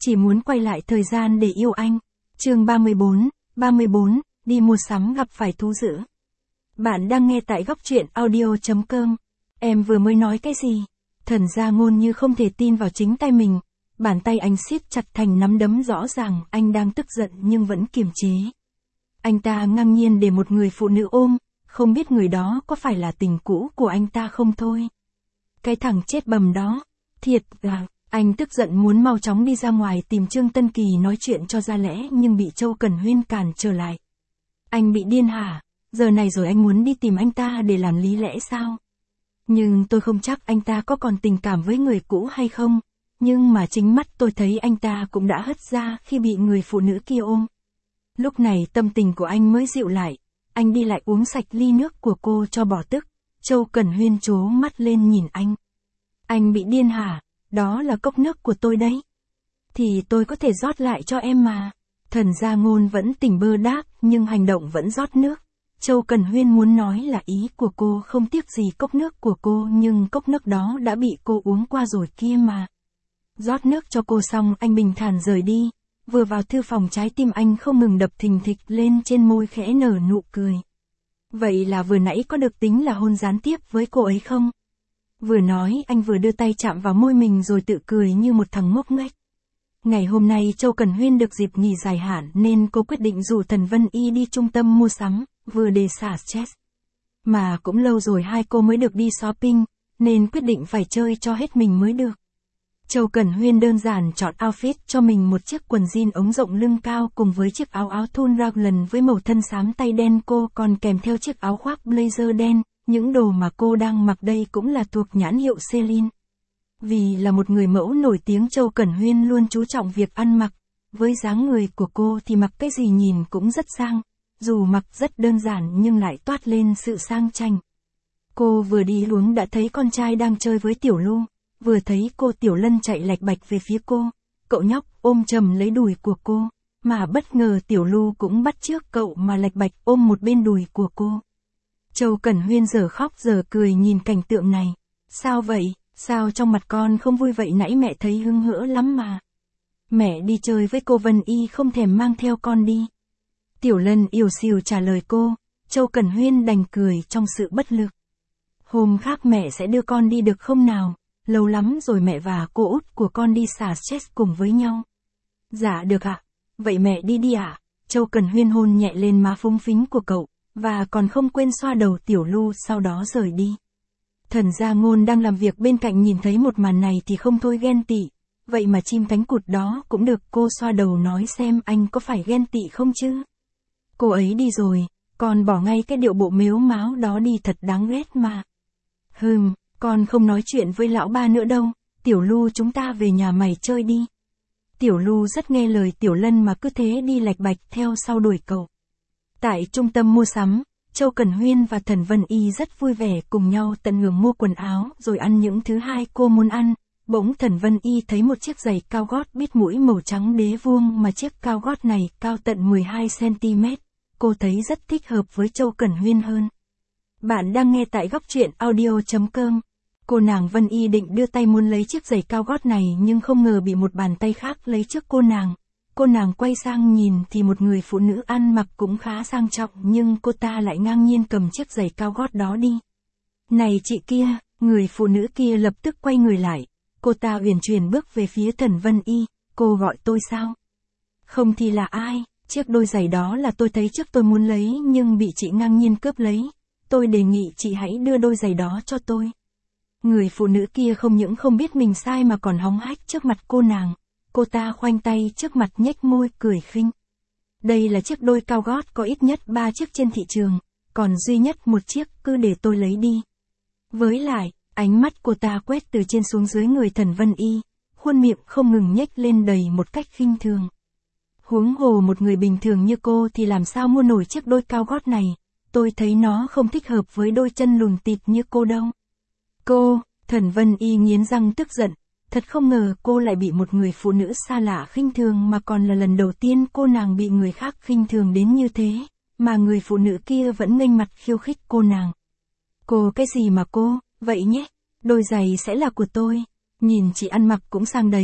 chỉ muốn quay lại thời gian để yêu anh. Chương 34, đi mua sắm gặp phải thú dữ. Bạn đang nghe tại góc truyện audio.com. Em vừa mới nói cái gì? Thần Gia Ngôn như không thể tin vào chính tay mình. Bàn tay anh siết chặt thành nắm đấm, rõ ràng anh đang tức giận nhưng vẫn kiềm chế. Anh ta ngang nhiên để một người phụ nữ ôm, không biết người đó có phải là tình cũ của anh ta không thôi. Cái thằng chết bầm đó, thiệt là, anh tức giận muốn mau chóng đi ra ngoài tìm Trương Tân Kỳ nói chuyện cho ra lẽ nhưng bị Châu Cẩn Huyên cản trở lại. Anh bị điên hả? Giờ này rồi anh muốn đi tìm anh ta để làm lý lẽ sao? Nhưng tôi không chắc anh ta có còn tình cảm với người cũ hay không, nhưng mà chính mắt tôi thấy anh ta cũng đã hất ra khi bị người phụ nữ kia ôm. Lúc này tâm tình của anh mới dịu lại, anh đi lại uống sạch ly nước của cô cho bỏ tức. Châu Cẩn Huyên trố mắt lên nhìn anh. Anh bị điên hả? Đó là cốc nước của tôi đấy. Thì tôi có thể rót lại cho em mà. Thần Gia Ngôn vẫn tỉnh bơ đáp nhưng hành động vẫn rót nước. Châu Cẩn Huyên muốn nói là ý của cô không tiếc gì cốc nước của cô, nhưng cốc nước đó đã bị cô uống qua rồi kia mà. Rót nước cho cô xong anh bình thản rời đi. Vừa vào thư phòng trái tim anh không ngừng đập thình thịch lên, trên môi khẽ nở nụ cười. Vậy là vừa nãy có được tính là hôn gián tiếp với cô ấy không? Vừa nói anh vừa đưa tay chạm vào môi mình rồi tự cười như một thằng ngốc nghếch. Ngày hôm nay Châu Cẩn Huyên được dịp nghỉ dài hạn nên cô quyết định rủ Thần Vân Y đi trung tâm mua sắm, vừa để xả stress. Mà cũng lâu rồi hai cô mới được đi shopping, nên quyết định phải chơi cho hết mình mới được. Châu Cẩn Huyên đơn giản chọn outfit cho mình một chiếc quần jean ống rộng lưng cao cùng với chiếc áo thun raglan với màu thân xám tay đen, cô còn kèm theo chiếc áo khoác blazer đen. Những đồ mà cô đang mặc đây cũng là thuộc nhãn hiệu Celine. Vì là một người mẫu nổi tiếng, Châu Cẩn Huyên luôn chú trọng việc ăn mặc. Với dáng người của cô thì mặc cái gì nhìn cũng rất sang. Dù mặc rất đơn giản nhưng lại toát lên sự sang chảnh. Cô vừa đi luống đã thấy con trai đang chơi với Tiểu Lu. Vừa thấy cô, Tiểu Lân chạy lạch bạch về phía cô. Cậu nhóc ôm chầm lấy đùi của cô. Mà bất ngờ Tiểu Lu cũng bắt chước cậu mà lạch bạch ôm một bên đùi của cô. Châu Cẩn Huyên giờ khóc giờ cười nhìn cảnh tượng này. Sao vậy? Sao trong mặt con không vui vậy? Nãy mẹ thấy hưng hỡ lắm mà. Mẹ đi chơi với cô Vân Y không thèm mang theo con đi. Tiểu Lân ỉu xìu trả lời cô. Châu Cẩn Huyên đành cười trong sự bất lực. Hôm khác mẹ sẽ đưa con đi được không nào? Lâu lắm rồi mẹ và cô út của con đi xả stress cùng với nhau. Dạ được ạ. Vậy mẹ đi đi ạ. Châu Cẩn Huyên hôn nhẹ lên má phúng phính của cậu, và còn không quên xoa đầu Tiểu Lu, sau đó rời đi. Thần Gia Ngôn đang làm việc bên cạnh nhìn thấy một màn này thì không thôi ghen tị. Vậy mà chim cánh cụt đó cũng được cô xoa đầu, nói xem anh có phải ghen tị không chứ? Cô ấy đi rồi, còn bỏ ngay cái điệu bộ mếu máo đó đi, thật đáng ghét mà. Con không nói chuyện với lão ba nữa đâu. Tiểu Lu, chúng ta về nhà mày chơi đi. Tiểu Lu rất nghe lời Tiểu Lân mà cứ thế đi lạch bạch theo sau đuổi cậu. Tại trung tâm mua sắm, Châu Cẩn Huyên và Thần Vân Y rất vui vẻ cùng nhau tận hưởng mua quần áo rồi ăn những thứ hai cô muốn ăn. Bỗng Thần Vân Y thấy một chiếc giày cao gót bít mũi màu trắng đế vuông, mà chiếc cao gót này cao tận 12 cm. Cô thấy rất thích hợp với Châu Cẩn Huyên hơn. Bạn đang nghe tại góc truyện audio.com. Cô nàng Vân Y định đưa tay muốn lấy chiếc giày cao gót này nhưng không ngờ bị một bàn tay khác lấy trước cô nàng. Cô nàng quay sang nhìn thì một người phụ nữ ăn mặc cũng khá sang trọng, nhưng cô ta lại ngang nhiên cầm chiếc giày cao gót đó đi. Này chị kia! Người phụ nữ kia lập tức quay người lại. Cô ta uyển chuyển bước về phía Thần Vân Y. Cô gọi tôi sao? Không thì là ai? Chiếc đôi giày đó là tôi thấy trước tôi muốn lấy nhưng bị chị ngang nhiên cướp lấy. Tôi đề nghị chị hãy đưa đôi giày đó cho tôi. Người phụ nữ kia không những không biết mình sai mà còn hóng hách trước mặt cô nàng. Cô ta khoanh tay trước mặt nhếch môi cười khinh. Đây là chiếc đôi cao gót có ít nhất 3 chiếc trên thị trường, còn duy nhất một chiếc, cứ để tôi lấy đi. Với lại, ánh mắt cô ta quét từ trên xuống dưới người Thần Vân Y, khuôn miệng không ngừng nhếch lên đầy một cách khinh thường. Huống hồ một người bình thường như cô thì làm sao mua nổi chiếc đôi cao gót này, tôi thấy nó không thích hợp với đôi chân lùn tịt như cô đâu. Cô! Thần Vân Y nghiến răng tức giận. Thật không ngờ cô lại bị một người phụ nữ xa lạ khinh thường, mà còn là lần đầu tiên cô nàng bị người khác khinh thường đến như thế, mà người phụ nữ kia vẫn nghênh mặt khiêu khích cô nàng. Cô cái gì mà cô, vậy nhé, đôi giày sẽ là của tôi, nhìn chị ăn mặc cũng sang đấy,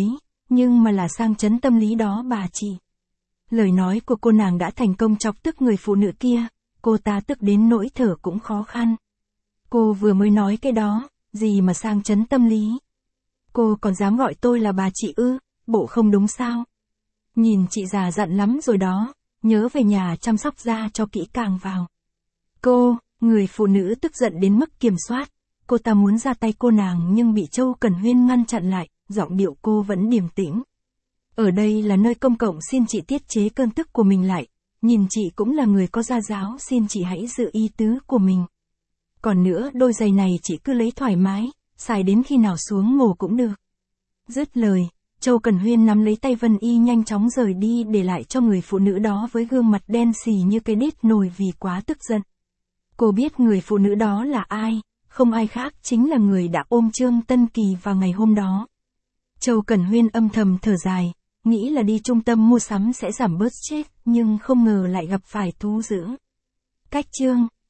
nhưng mà là sang chấn tâm lý đó bà chị. Lời nói của cô nàng đã thành công chọc tức người phụ nữ kia, cô ta tức đến nỗi thở cũng khó khăn. Cô vừa mới nói cái đó, gì mà sang chấn tâm lý. Cô còn dám gọi tôi là bà chị ư, bộ không đúng sao. Nhìn chị già dặn lắm rồi đó, nhớ về nhà chăm sóc da cho kỹ càng vào. Người phụ nữ tức giận đến mức kiểm soát, cô ta muốn ra tay cô nàng nhưng bị Châu Cẩn Huyên ngăn chặn lại, giọng điệu cô vẫn điềm tĩnh. Ở đây là nơi công cộng, xin chị tiết chế cơn tức của mình lại, nhìn chị cũng là người có gia giáo, xin chị hãy giữ ý tứ của mình. Còn nữa, đôi giày này chị cứ lấy thoải mái, xài đến khi nào xuống mồ cũng được. Dứt lời, Châu Cẩn Huyên nắm lấy tay Vân Y nhanh chóng rời đi, để lại cho người phụ nữ đó với gương mặt đen xì như cái đít nồi vì quá tức giận. Cô biết người phụ nữ đó là ai, không ai khác chính là người đã ôm Trương Tân Kỳ vào ngày hôm đó. Châu Cẩn Huyên âm thầm thở dài, nghĩ là đi trung tâm mua sắm sẽ giảm bớt stress, nhưng không ngờ lại gặp phải thú dữ. Cách chương